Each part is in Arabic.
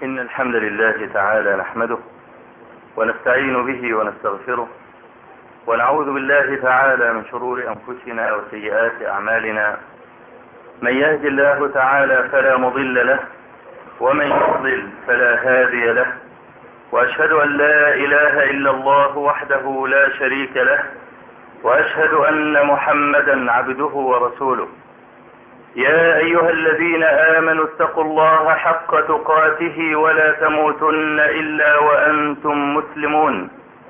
إن الحمد لله تعالى نحمده ونستعين به ونستغفره ونعوذ بالله تعالى من شرور أنفسنا وسيئات أعمالنا. من يهد الله تعالى فلا مضل له ومن يضلل فلا هادي له، وأشهد أن لا إله إلا الله وحده لا شريك له، وأشهد أن محمدا عبده ورسوله. يا أيها الذين آمنوا اتقوا الله حق تقاته ولا تموتن إلا وأنتم مسلمون.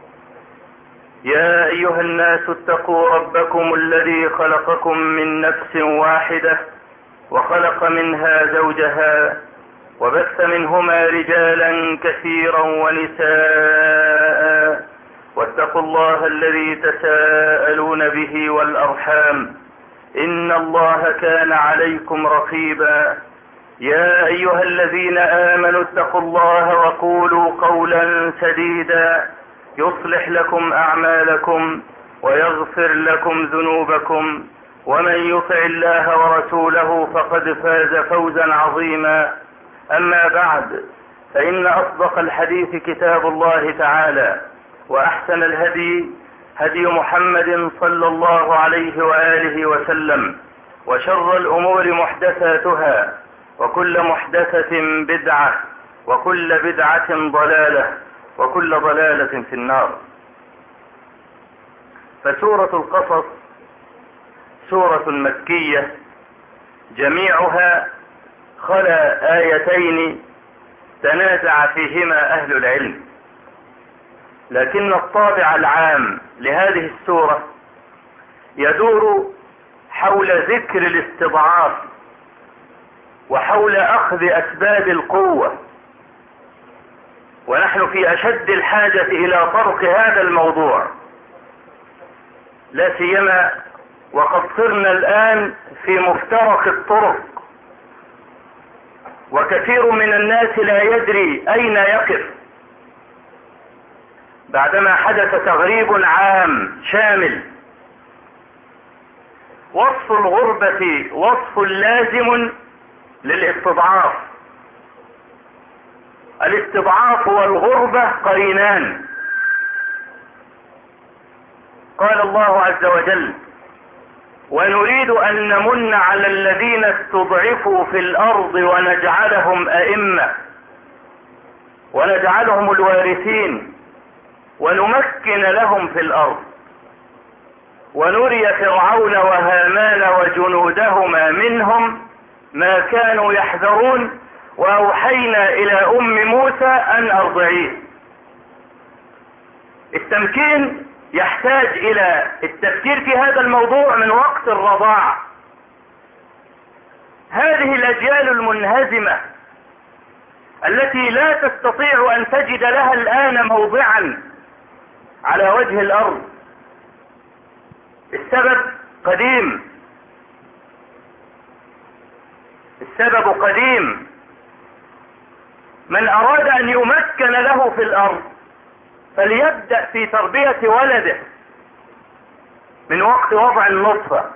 يا أيها الناس اتقوا ربكم الذي خلقكم من نفس واحدة وخلق منها زوجها وبث منهما رجالا كثيرا ونساء، واتقوا الله الذي تساءلون به والأرحام إن الله كان عليكم رقيبا. يا أيها الذين آمنوا اتقوا الله وقولوا قولا سديدا يصلح لكم أعمالكم ويغفر لكم ذنوبكم، ومن يطع الله ورسوله فقد فاز فوزا عظيما. أما بعد، فإن أصدق الحديث كتاب الله تعالى، وأحسن الهدي هدي محمد صلى الله عليه وآله وسلم، وشر الأمور محدثاتها، وكل محدثة بدعة، وكل بدعة ضلالة، وكل ضلالة في النار. فسورة القصص سورة مكية جميعها خلا آيتين تنازع فيهما أهل العلم، لكن الطابع العام لهذه السورة يدور حول ذكر الاستضعاف وحول أخذ أسباب القوة، ونحن في أشد الحاجة إلى طرق هذا الموضوع، لا سيما وقد صرنا الآن في مفترق الطرق، وكثير من الناس لا يدري أين يقف بعدما حدث تغريب عام شامل. وصف الغربة وصف لازم للاستضعاف. الاستضعاف والغربة قرينان. قال الله عز وجل: ونريد أن نمن على الذين استضعفوا في الأرض ونجعلهم أئمة ونجعلهم الوارثين ونمكن لهم في الأرض ونري فرعون وهامان وجنودهما منهم ما كانوا يحذرون وأوحينا إلى أم موسى أن أرضعيه. التمكين يحتاج إلى التفكير في هذا الموضوع من وقت الرضاعة. هذه الأجيال المنهزمة التي لا تستطيع أن تجد لها الآن موضعا على وجه الأرض، السبب قديم. السبب قديم. من أراد أن يمكن له في الأرض فليبدأ في تربية ولده من وقت وضع النطفة.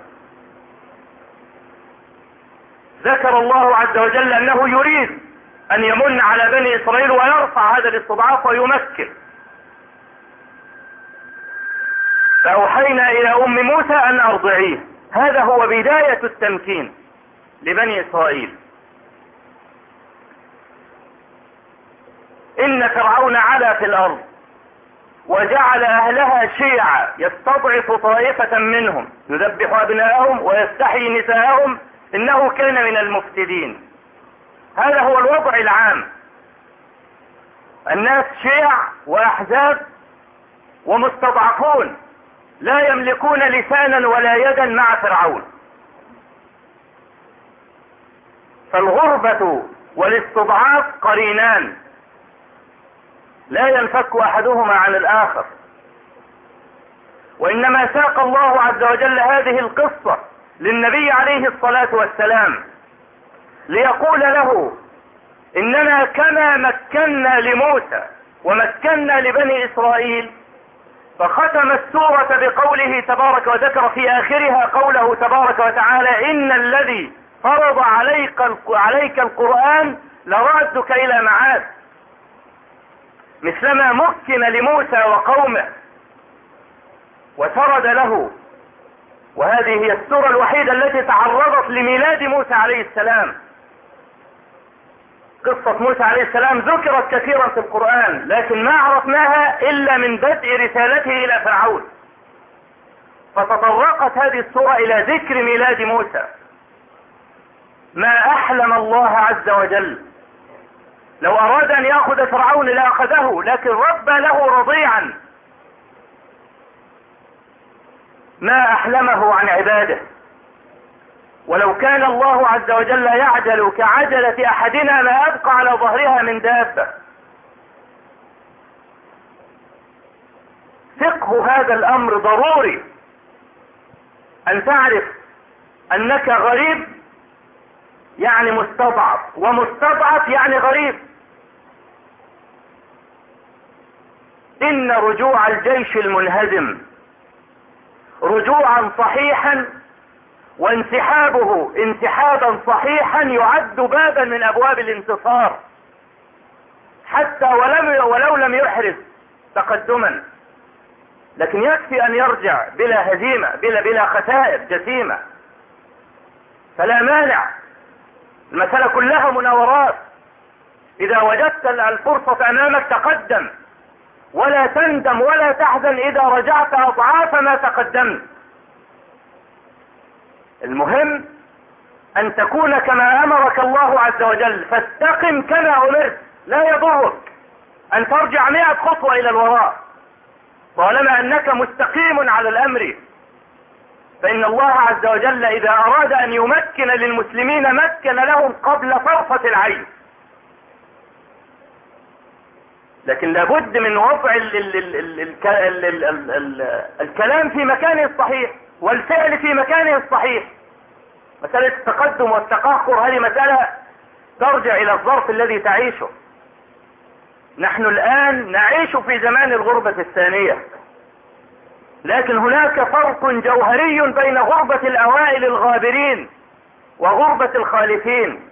ذكر الله عز وجل أنه يريد أن يمن على بني إسرائيل ويرفع هذا الاستضعاف ويمكن. فأوحينا إلى أم موسى أن أرضعيه. هذا هو بداية التمكين لبني إسرائيل. إن فرعون علا في الأرض وجعل أهلها شيعا يستضعف طائفة منهم يذبح أبناءهم ويستحيي نساءهم إنه كان من المفسدين. هذا هو الوضع العام. الناس شيع وأحزاب ومستضعفون لا يملكون لسانا ولا يدا مع فرعون. فالغربة والاستضعاف قرينان لا ينفك أحدهما عن الآخر. وإنما ساق الله عز وجل هذه القصة للنبي عليه الصلاة والسلام ليقول له: إننا كما مكنا لموسى ومكنا لبني إسرائيل. فختم السورة بقوله تبارك وذكر في آخرها قوله تبارك وتعالى: إن الذي فرض عليك القرآن لرادك الى معاد، مثلما مكن لموسى وقومه وسرد له. وهذه هي السورة الوحيدة التي تعرضت لميلاد موسى عليه السلام. قصة موسى عليه السلام ذكرت كثيرا في القرآن، لكن ما عرفناها إلا من بدء رسالته إلى فرعون، فتطرقت هذه السورة إلى ذكر ميلاد موسى. ما أحلم الله عز وجل، لو أراد أن يأخذ فرعون لأخذه، لكن ربى له رضيعا ما أحلمه عن عباده. ولو كان الله عز وجل يعجل كعجلة أحدنا ما أبقى على ظهرها من دابة. فقه هذا الأمر ضروري، أن تعرف أنك غريب يعني مستضعف، ومستضعف يعني غريب. إن رجوع الجيش المنهزم رجوعا صحيحا، وانسحابه انسحابا صحيحا يعد بابا من أبواب الانتصار، حتى ولو لم يحرز تقدما، لكن يكفي أن يرجع بلا هزيمة، بلا خسائر جسيمة. فلا مانع، المسألة كلها مناورات. إذا وجدت الفرصة أمامك تقدم، ولا تندم ولا تحزن إذا رجعت أضعاف ما تقدمت. المهم أن تكون كما أمرك الله عز وجل، فاستقم كما أمرت. لا يضرك أن ترجع 100 خطوة إلى الوراء طالما أنك مستقيم على الأمر، فإن الله عز وجل إذا أراد أن يمكن للمسلمين مكن لهم قبل طرفة العين. لكن لابد من وضع الكلام في مكانه الصحيح والفعل في مكانه الصحيح. مسألة التقدم والتقهقر هذه مسألة ترجع إلى الظرف الذي تعيشه. نحن الآن نعيش في زمان الغربة الثانية، لكن هناك فرق جوهري بين غربة الأوائل الغابرين وغربة الخالفين.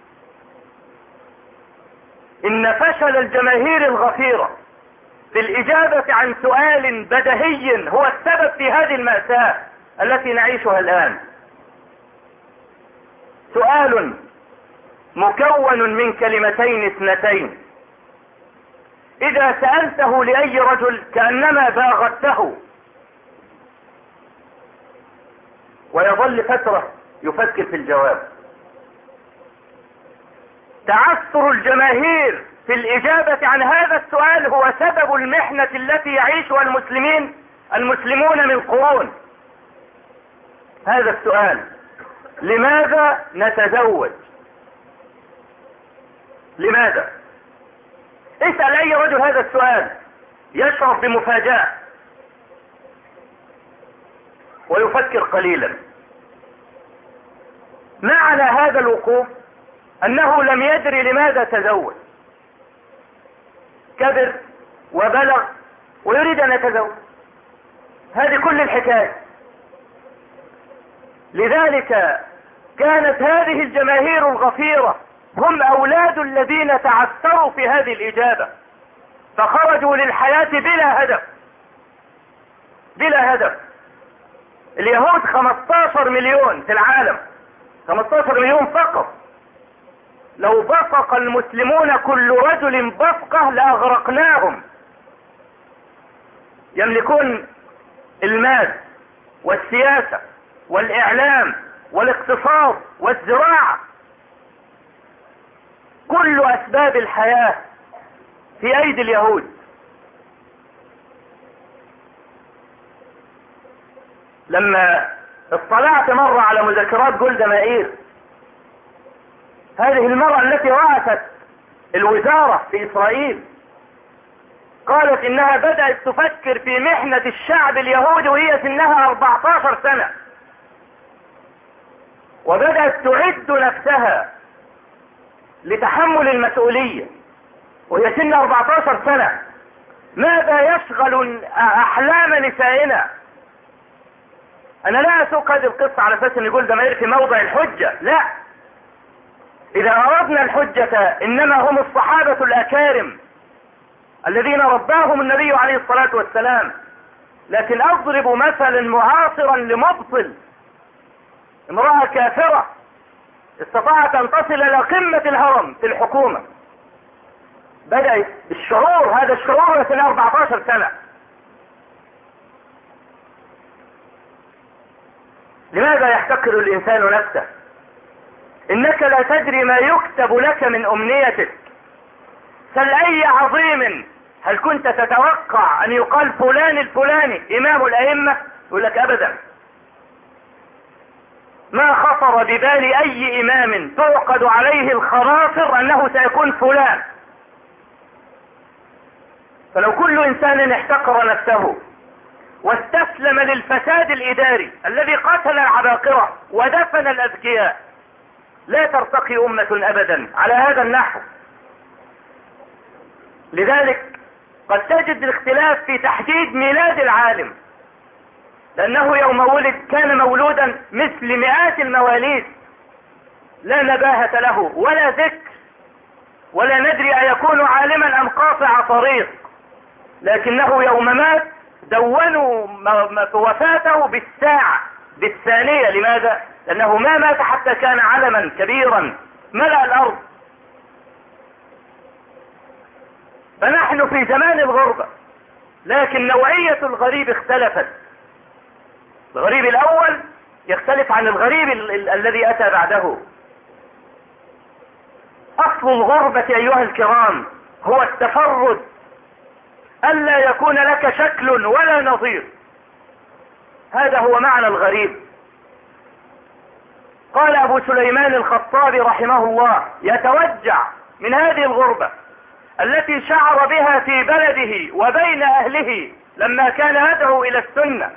إن فشل الجماهير الغفيرة في الإجابة عن سؤال بديهي هو السبب في هذه المأساة التي نعيشها الآن. سؤال مكون من كلمتين اثنتين، إذا سألته لأي رجل كأنما باغته، ويظل فترة يفكر في الجواب. تعثر الجماهير في الإجابة عن هذا السؤال هو سبب المحنة التي يعيشها المسلمون من قرون. هذا السؤال: لماذا نتزوج؟ لماذا؟ اسأل أي رجل هذا السؤال يشعر بمفاجأة ويفكر قليلا. معنى هذا الوقوف أنه لم يدري لماذا تزوج، كبر وبلغ ويريد أن يتزوج، هذه كل الحكاية. لذلك كانت هذه الجماهير الغفيرة هم أولاد الذين تعثروا في هذه الإجابة، فخرجوا للحياة بلا هدف. بلا هدف. اليهود 15 مليون في العالم، 15 مليون فقط. لو بصق المسلمون كل رجل بصقة لأغرقناهم. يملكون المال والسياسة والإعلام والاقتصاد والزراعة، كل أسباب الحياة في أيدي اليهود. لما اطلعت مرة على مذكرات جولدا مائير، هذه المرأة التي رأست الوزارة في إسرائيل، قالت إنها بدأت تفكر في محنة الشعب اليهودي وهي سنها 14 سنة، وبدأت تعد نفسها لتحمل المسؤولية وهي سن 14 سنة. ماذا يشغل أحلام نسائنا؟ أنا لا أسوق هذه القصة على أساس أن يقول ده ما في موضع الحجة، لا. إذا أردنا الحجة إنما هم الصحابة الأكارم الذين رباهم النبي عليه الصلاة والسلام. لكن أضرب مثلا معاصرا لمبطل، امرأة كافرة استطاعت أن تصل إلى قمة الهرم في الحكومة، بدأت بالشعور، هذا الشعور في 14 سنة. لماذا يحتقر الإنسان نفسه؟ إنك لا تدري ما يكتب لك من أمنيتك. سل أي عظيم هل كنت تتوقع أن يقال فلان الفلاني إمام الأئمة؟ يقول لك أبدا، ما خطر ببال أي إمام تعقد عليه الخواطر أنه سيكون فلان. فلو كل إنسان احتقر نفسه واستسلم للفساد الإداري الذي قتل العباقرة ودفن الأذكياء، لا ترتقي أمة أبدا على هذا النحو. لذلك قد تجد الاختلاف في تحديد ميلاد العالم، لأنه يوم ولد كان مولودا مثل مئات المواليد، لا نباهة له ولا ذكر، ولا ندري أيكون عالما أم قاطع طريق. لكنه يوم مات دونوا وفاته بالساعة بالثانية. لماذا؟ لأنه ما مات حتى كان علما كبيرا ملأ الأرض. فنحن في زمان الغربة، لكن نوعية الغريب اختلفت. الغريب الأول يختلف عن الغريب الذي أتى بعده. أصل الغربة أيها الكرام هو التفرد، ألا يكون لك شكل ولا نظير. هذا هو معنى الغريب. قال أبو سليمان الخطابي رحمه الله: يتوجع من هذه الغربة التي شعر بها في بلده وبين أهله لما كان يدعو إلى السنة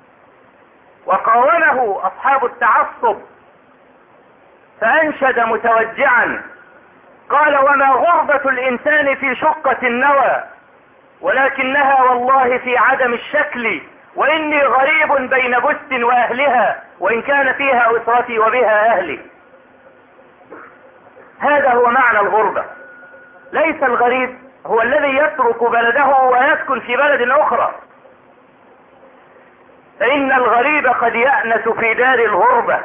وقاومه أصحاب التعصب، فأنشد متوجعا قال: وما غربة الإنسان في شقة النوى، ولكنها والله في عدم الشكل، وإني غريب بين بست وأهلها، وإن كان فيها أسرتي وبها أهلي. هذا هو معنى الغربة. ليس الغريب هو الذي يترك بلده ويسكن في بلد أخرى، فإن الغريب قد يأنس في دار الغربة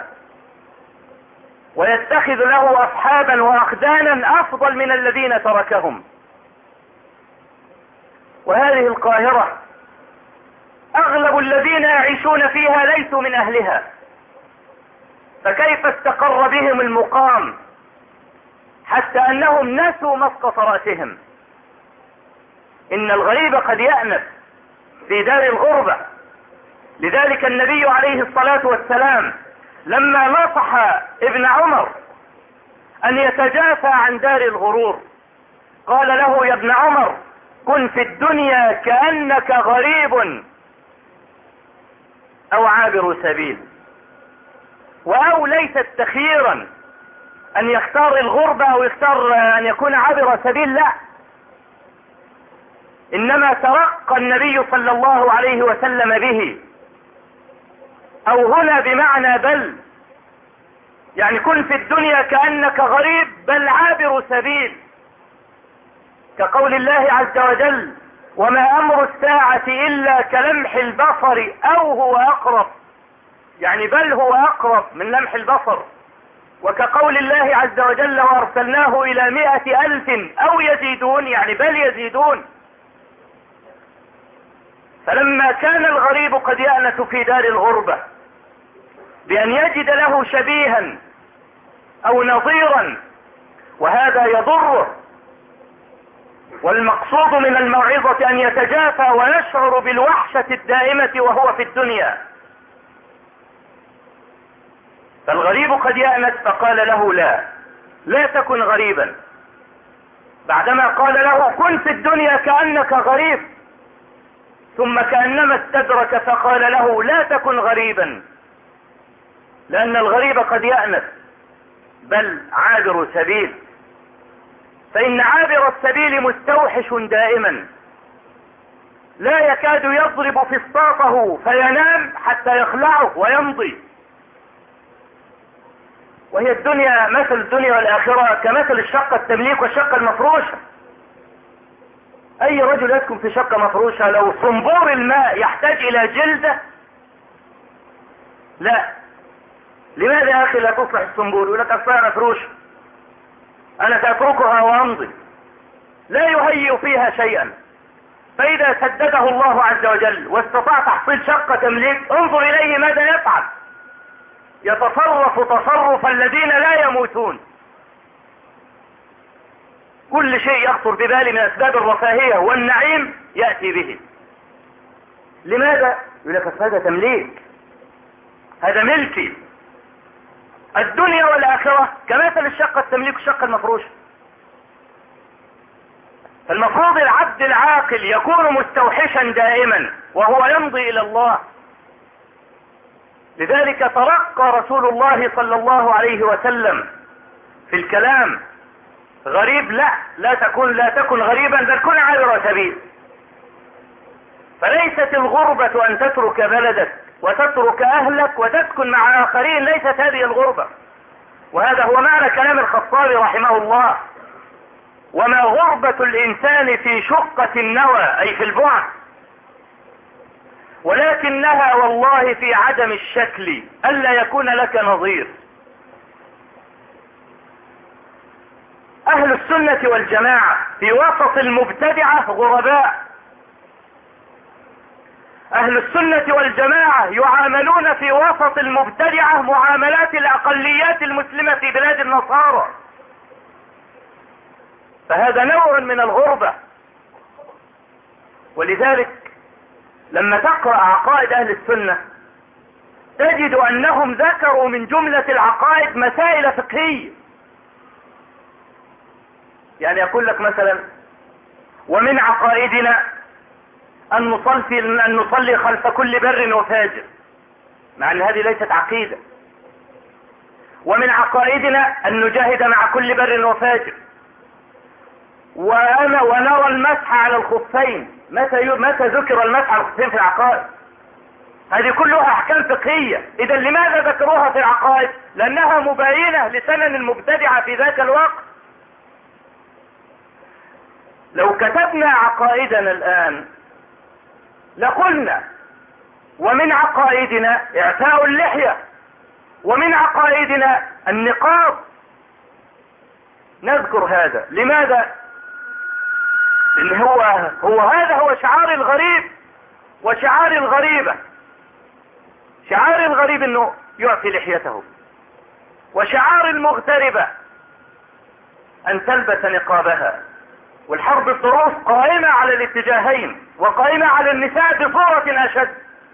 ويتخذ له أصحابا وأخدانا أفضل من الذين تركهم. وهذه القاهرة أغلب الذين يعيشون فيها ليسوا من أهلها، فكيف استقر بهم المقام حتى أنهم نسوا مسقط رأسهم؟ إن الغريب قد يأنس في دار الغربة. لذلك النبي عليه الصلاة والسلام لما نصح ابن عمر أن يتجافى عن دار الغرور قال له: يا ابن عمر، كن في الدنيا كأنك غريب أو عابر سبيل. وأو ليست تخييرا أن يختار الغربة أو يختار أن يكون عابر سبيل، لا، إنما ترقى النبي صلى الله عليه وسلم به. أو هنا بمعنى بل، يعني كن في الدنيا كأنك غريب بل عابر سبيل، كقول الله عز وجل: وما أمر الساعة إلا كلمح البصر أو هو أقرب، يعني بل هو أقرب من لمح البصر. وكقول الله عز وجل: وأرسلناه إلى 100,000 أو يزيدون، يعني بل يزيدون. فلما كان الغريب قد يأنس في دار الغربة بأن يجد له شبيها أو نظيرا، وهذا يضره. والمقصود من الموعظة أن يتجافى ويشعر بالوحشة الدائمة وهو في الدنيا. فالغريب قد يأنس، فقال له: لا تكن غريبا، بعدما قال له: كن في الدنيا كأنك غريب، ثم كأنما استدرك فقال له: لا تكن غريبا، لأن الغريب قد يأنس بل عابر سبيل. فإن عابر السبيل مستوحش دائما، لا يكاد يضرب فسطاطه فينام حتى يخلعه ويمضي. وهي الدنيا مثل الدنيا والآخرة كمثل الشقة التمليك والشقة المفروشة. أي رجل يسكن في شقة مفروشة لو صنبور الماء يحتاج إلى جلدة، لا. لماذا يا أخي لا تصلح الصنبور؟ يقول لك أصلها مفروشة، أنا سأتركها وأمضي. لا يهيئ فيها شيئا. فإذا سدده الله عز وجل واستطاع تحصيل شقة تمليك، انظر إليه ماذا يفعل. يتصرف تصرف الذين لا يموتون. كل شيء يخطر ببالي من أسباب الرفاهية والنعيم يأتي به. لماذا؟ يقول لك هذا تمليك، هذا ملكي. الدنيا والآخرة كمثل الشقة التمليك والشقة المفروشة. فالمفروض العبد العاقل يكون مستوحشا دائما وهو يمضي إلى الله. لذلك ترقى رسول الله صلى الله عليه وسلم في الكلام. غريب لا تكن غريبا، بل كن عابر سبيل. فليست الغربة أن تترك بلدك وتترك أهلك وتسكن مع آخرين، ليست هذه الغربة. وهذا هو معنى كلام الخطابي رحمه الله: وما غربة الإنسان في شقة النوى، أي في البعد، ولكنها والله في عدم الشكل، ألا يكون لك نظير. أهل السنة والجماعة في وسط المبتدعة غرباء. أهل السنة والجماعة يعاملون في وسط المبتدعة معاملات الأقليات المسلمة في بلاد النصارى. فهذا نوع من الغربة. ولذلك لما تقرأ عقائد أهل السنة تجد أنهم ذكروا من جملة العقائد مسائل فقهية. يعني يقول لك مثلا: ومن عقائدنا أن نصلي خلف كل بر وفاجر، مع أن هذه ليست عقيدة. ومن عقائدنا أن نجاهد مع كل بر وفاجر، ونرى المسح على الخفين. متى ذكر المسح على الخفين في العقائد؟ هذه كلها أحكام فقهية. إذا لماذا ذكروها في العقائد؟ لأنها مباينة لسنن المبتدعة في ذاك الوقت. لو كتبنا عقائدنا الآن لقلنا: ومن عقائدنا إعفاء اللحية، ومن عقائدنا النقاب. نذكر هذا لماذا؟ لأن هذا هو شعار الغريب وشعار الغريبة. شعار الغريب انه يعفي لحيته، وشعار المغتربة ان تلبس نقابها. والحرب الضروس قائمة على الاتجاهين، وقائمة على النساء بصورة اشد.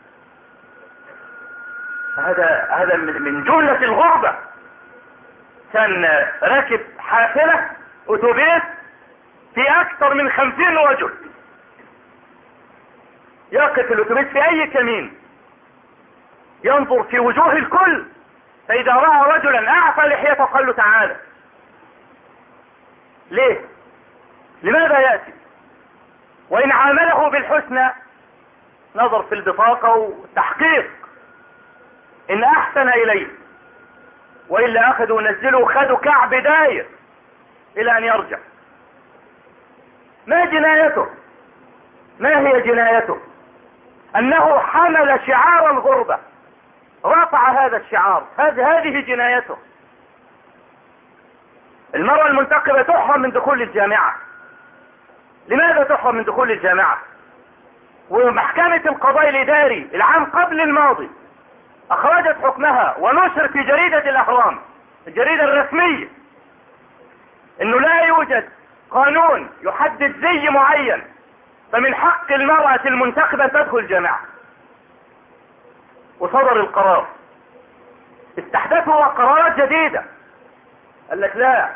هذا من جملة الغربة. كان راكب حافلة اتوبيس في اكثر من 50 رجل، يقف الاتوبيس في اي كمين ينظر في وجوه الكل، فاذا رأى رجلا اعفى لحيته قال له: تعالى. ليه؟ لماذا يأتي؟ وان عامله بالحسنى نظر في البطاقة والتحقيق ان احسن اليه، والا اخذوا نزلوا خدوا كعب داير الى ان يرجع. ما جنايته؟ ما هي جنايته؟ انه حمل شعار الغربة، رفع هذا الشعار. هذه جنايته. المرأة المنتقبة تحرم من دخول الجامعة. لماذا تحرم من دخول الجامعة؟ ومحكمة القضاء الإداري العام قبل الماضي اخرجت حكمها ونشر في جريدة الاهرام، الجريدة الرسمية، انه لا يوجد قانون يحدد زي معين، فمن حق المرأة المنتخبة تدخل الجامعة. وصدر القرار. استحدثوا قرارات جديدة. قال لك لا،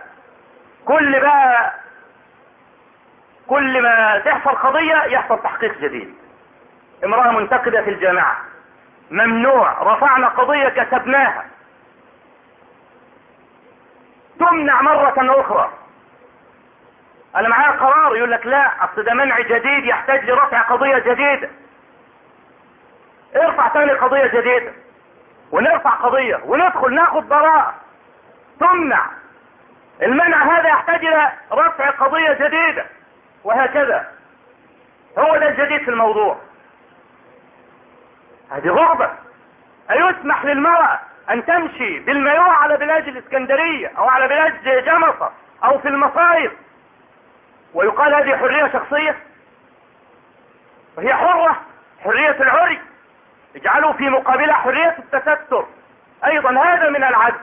كل ما تحصل قضية يحصل تحقيق جديد. امرأة منتقبة في الجامعة ممنوع، رفعنا قضية كتبناها، تمنع مرة اخرى. انا معايا قرار يقول لك لا، اصل ده منع جديد يحتاج لرفع قضية جديدة. ارفع تاني قضية جديدة، ونرفع قضية، وندخل ناخد براءة. تمنع. المنع هذا يحتاج الى رفع قضية جديدة، وهكذا. هو ده الجديد في الموضوع. هذه غربة. أيسمح للمرأة أن تمشي بالمايوه على بلاد الإسكندرية أو على بلاد جمصة أو في المصايف ويقال هذه حرية شخصية؟ وهي حرة، حرية العري. اجعلوا في مقابلها حرية التستر، أيضا هذا من العدل.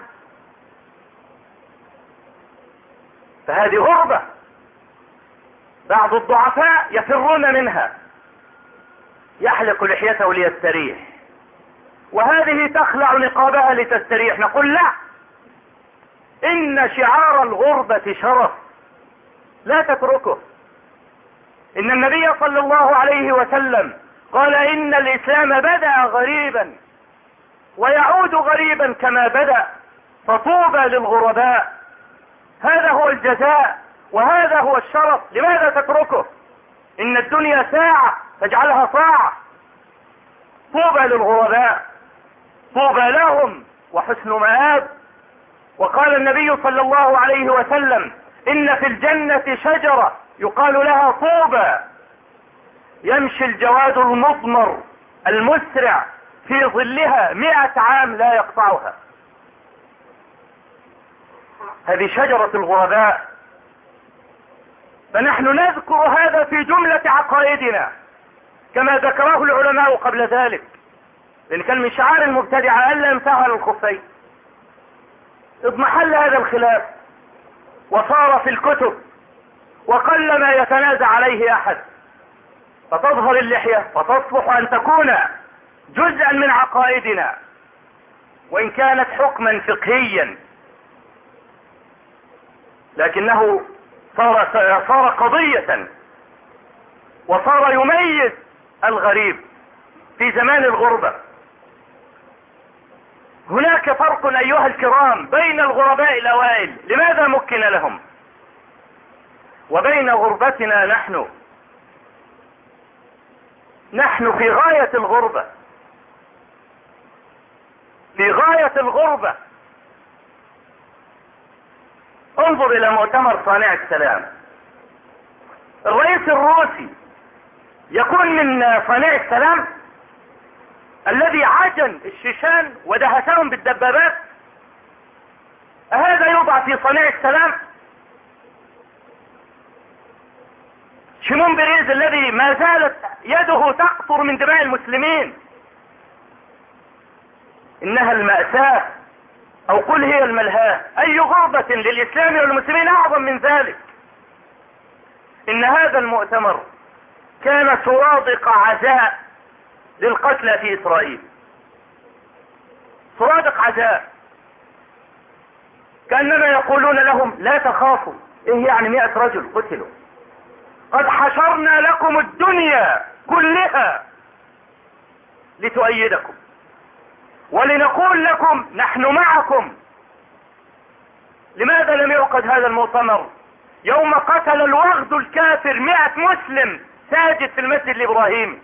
فهذه غربة بعض الضعفاء يفرون منها، يحلق لحيته ليستريح، وهذه تخلع نقابها لتستريح. نقول لا، إن شعار الغربة شرف، لا تتركه. إن النبي صلى الله عليه وسلم قال إن الإسلام بدأ غريبا ويعود غريبا كما بدأ، فطوبى للغرباء. هذا هو الجزاء وهذا هو الشرف. لماذا تتركه؟ إن الدنيا ساعة فاجعلها صاعة. طوبى للغرباء، طوبى لهم وحسن مآب. وقال النبي صلى الله عليه وسلم إن في الجنة شجرة يقال لها طوبى، يمشي الجواد المضمر المسرع في ظلها 100 عام لا يقطعها. هذه شجرة الغرباء. فنحن نذكر هذا في جملة عقائدنا كما ذكره العلماء قبل ذلك، لأن كان من شعار المبتدعة ألا يمسحها للخفين. اضمحل هذا الخلاف وصار في الكتب وقل ما يتنازع عليه أحد، فتظهر اللحية وتصلح أن تكون جزءا من عقائدنا وإن كانت حكما فقهيا، لكنه صار قضية وصار يميز الغريب في زمان الغربة. هناك فرق أيها الكرام بين الغرباء الأوائل، لماذا مكن لهم، وبين غربتنا نحن في غاية الغربة، في غاية الغربة. انظر إلى مؤتمر صانع السلام. الرئيس الروسي يكون من صانع السلام الذي عجن الشيشان ودهسهم بالدبابات. أهذا يوضع في صانع السلام؟ شيمون بيريز الذي ما زالت يده تقطر من دماء المسلمين، إنها المأساة أو قل هي الملهاة. أي غربة للإسلام والمسلمين أعظم من ذلك؟ إن هذا المؤتمر كان سرادق عزاء للقتلى في إسرائيل، سرادق عزاء، كأنما يقولون لهم لا تخافوا. إيه يعني 100 رجل قتلوا؟ قد حشرنا لكم الدنيا كلها لتؤيدكم ولنقول لكم نحن معكم. لماذا لم يعقد هذا المؤتمر يوم قتل الوغد الكافر 100 مسلم ساجد في المسجد الإبراهيمي؟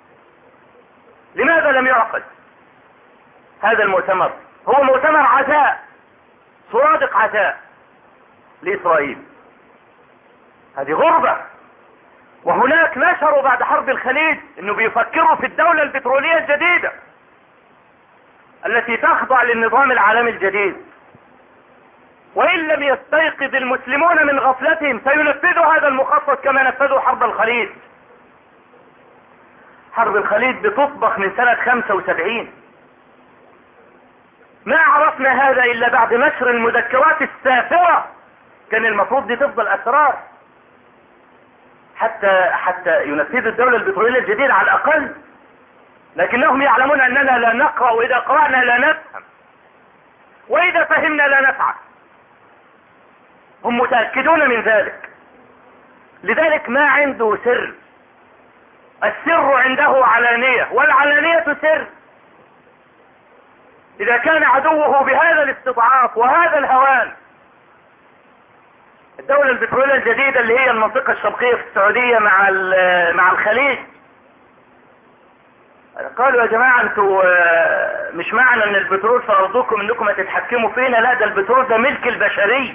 لماذا لم يعقد هذا المؤتمر؟ هو مؤتمر عزاء، سرادق عزاء لإسرائيل. هذه غربة. وهناك نشروا بعد حرب الخليج انه بيفكروا في الدولة البترولية الجديدة التي تخضع للنظام العالمي الجديد، وإن لم يستيقظ المسلمون من غفلتهم سينفذوا هذا المخطط كما نفذوا حرب الخليج. حرب الخليج بتطبخ من سنة 75. ما عرفنا هذا إلا بعد نشر المذكرات السافرة. كان المفروض دي تفضل أسرار حتى ينفذوا الدولة البترولية الجديدة على الأقل، لكنهم يعلمون أننا لا نقرأ، وإذا قرأنا لا نفهم، وإذا فهمنا لا نفعل. هم متأكدون من ذلك. لذلك ما عنده سر، السر عنده علانية، والعلانية سر. إذا كان عدوه بهذا الاستضعاف وهذا الهوان، الدولة البترولية الجديدة اللي هي المنطقة الشرقية في السعودية مع الخليج، قالوا يا جماعة انتوا مش معنى ان البترول في ارضكم انكم هتتحكموا فينا، لا، ده البترول ده ملك البشرية،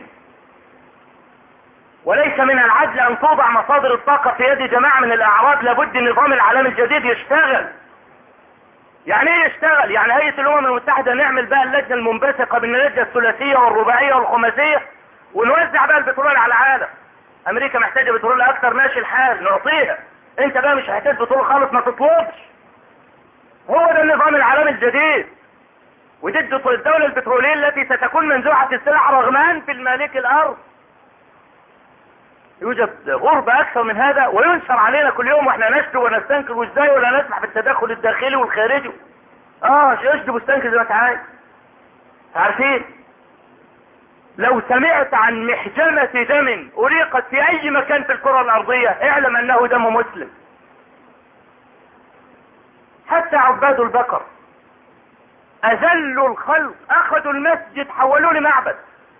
وليس من العدل ان توضع مصادر الطاقة في يد جماعة من الاعراب. لابد النظام العالمي الجديد يشتغل. يعني ايه يشتغل؟ يعني هيئة الامم المتحدة نعمل بقى اللجنة المنبثقة من اللجنة الثلاثية والرباعية والخماسية ونوزع بقى البترول على العالم. امريكا محتاجة بترول اكتر، ماشي الحال، نعطيها. انت بقى مش هتحتاج بترول خالص، ما تطلبش. هو ده النظام العالمي الجديد. ودي الدولة البترولية التي ستكون منزوعة السلع رغمان في المالك الارض. يوجد غربة اكثر من هذا وينشر علينا كل يوم واحنا نشتم ونستنكر وازاي ولا نسمح بالتدخل الداخلي والخارجي. اشتم واستنكر زي ما انت عايز. عارفين لو سمعت عن محجمة دم أريقت في أي مكان في الكرة الأرضية اعلم أنه دم مسلم. حتى عباد البقر أذلوا الخلق، أخذوا المسجد حولوه لمعبد،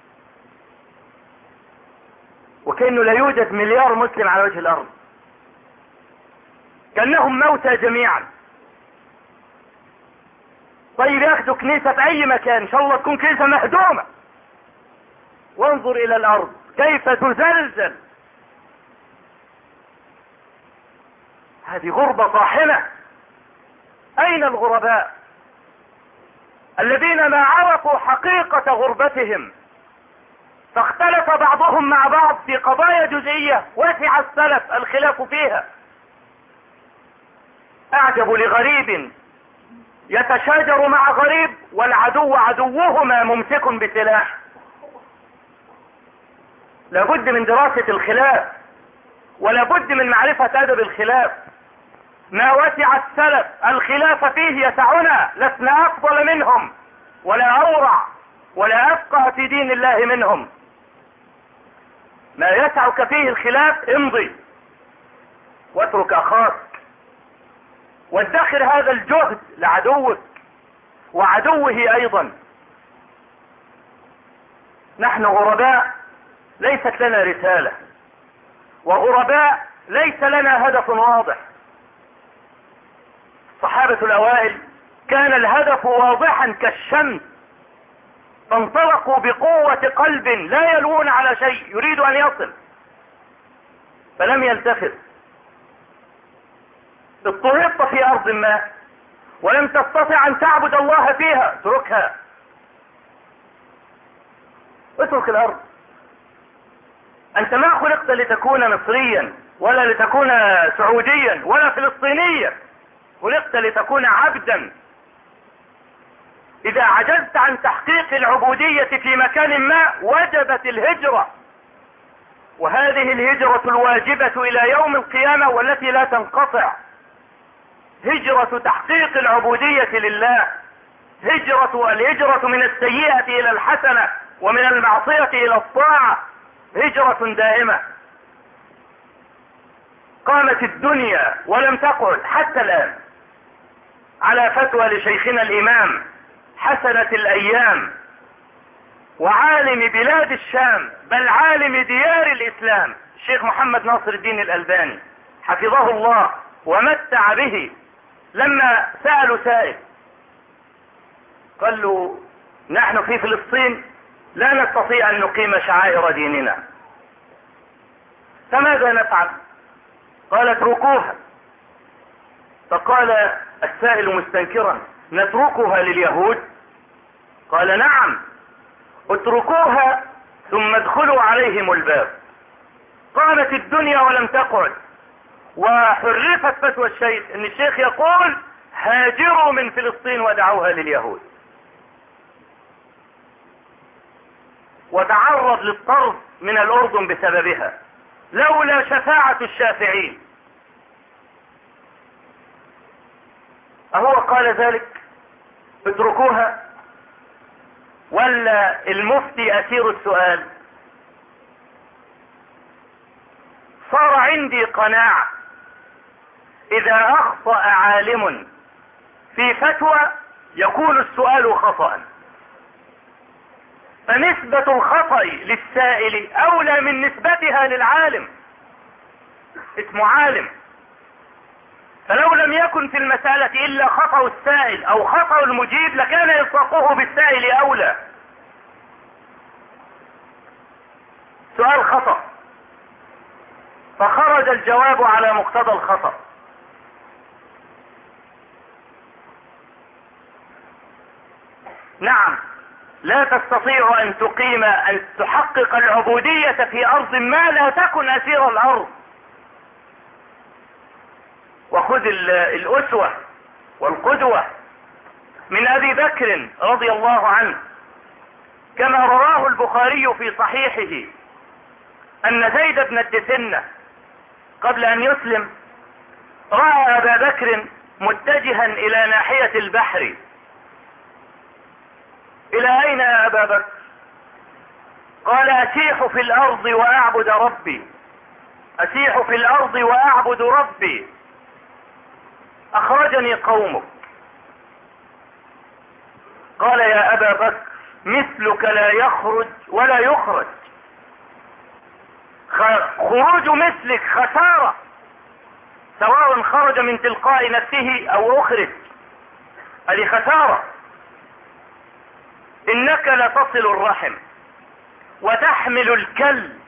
وكأنه لا يوجد مليار مسلم على وجه الأرض، كأنهم موتى جميعا. طيب ياخدوا كنيسة في أي مكان، إن شاء الله تكون كنيسة مهدومة، وانظر الى الارض كيف تزلزل. هذه غربة طاحنة. اين الغرباء الذين ما عرفوا حقيقة غربتهم، فاختلف بعضهم مع بعض في قضايا جزئية وسع السلف الخلاف فيها. اعجب لغريب يتشاجر مع غريب والعدو عدوهما ممسك بسلاح. لابد من دراسة الخلاف، ولابد من معرفة ادب الخلاف. ما وسع السلف الخلاف فيه يسعنا، لسنا افضل منهم ولا اورع ولا افقه في دين الله منهم. ما يسعك فيه الخلاف امضي واترك اخاك، وادخر هذا الجهد لعدوك وعدوه ايضا. نحن غرباء ليست لنا رسالة، وغرباء ليس لنا هدف واضح. الصحابة الاوائل كان الهدف واضحا كالشمس، فانطلقوا بقوة قلب لا يلوون على شيء، يريد ان يصل فلم يلتفت. اضطررت في ارض ما ولم تستطع ان تعبد الله فيها، اتركها، اترك الارض. انت ما خلقت لتكون مصريا ولا لتكون سعوديا ولا فلسطينيا، خلقت لتكون عبدا. اذا عجزت عن تحقيق العبودية في مكان ما وجبت الهجرة، وهذه الهجرة الواجبة الى يوم القيامة والتي لا تنقطع، هجرة تحقيق العبودية لله، الهجرة من السيئة الى الحسنة ومن المعصية الى الطاعة، هجرة دائمة. قامت الدنيا ولم تقعد حتى الآن على فتوى لشيخنا الإمام حسنة الأيام وعالم بلاد الشام بل عالم ديار الإسلام الشيخ محمد ناصر الدين الألباني حفظه الله ومتع به. لما سألوا سائل قال له نحن في فلسطين لا نستطيع ان نقيم شعائر ديننا، فماذا نفعل؟ قال اتركوها. فقال السائل مستنكرا نتركها لليهود؟ قال نعم، اتركوها ثم ادخلوا عليهم الباب. قامت الدنيا ولم تقعد، وحرفت فتوى الشيخ ان الشيخ يقول هاجروا من فلسطين ودعوها لليهود، وتعرض للطرد من الاردن بسببها لولا شفاعة الشافعين. اهو قال ذلك اتركوها؟ ولا المفتي اسير السؤال؟ صار عندي قناعة اذا اخطأ عالم في فتوى يكون السؤال خطأ، فنسبة الخطأ للسائل اولى من نسبتها للعالم. اسمه عالم، فلو لم يكن في المسألة إلا خطأ السائل أو خطأ المجيب لكان إلصاقه بالسائل أولى. سؤال خطأ فخرج الجواب على مقتضى الخطأ. نعم، لا تستطيع أن تحقق العبودية في أرض ما لا تكن أسير الأرض. وخذ الأسوة والقدوة من أبي بكر رضي الله عنه، كما رواه البخاري في صحيحه أن زيد بن الدثنة قبل أن يسلم رأى أبا بكر متجها إلى ناحية البحر. إلى أين يا أبا بكر؟ قال أسيح في الأرض وأعبد ربي، أسيح في الأرض وأعبد ربي، أخرجني قومك. قال يا أبا بكر مثلك لا يخرج ولا يخرج، خروج مثلك خسارة، سواء خرج من تلقاء نفسه أو أخرج، هذه خسارة. إنك لتصل الرحم وتحمل الكل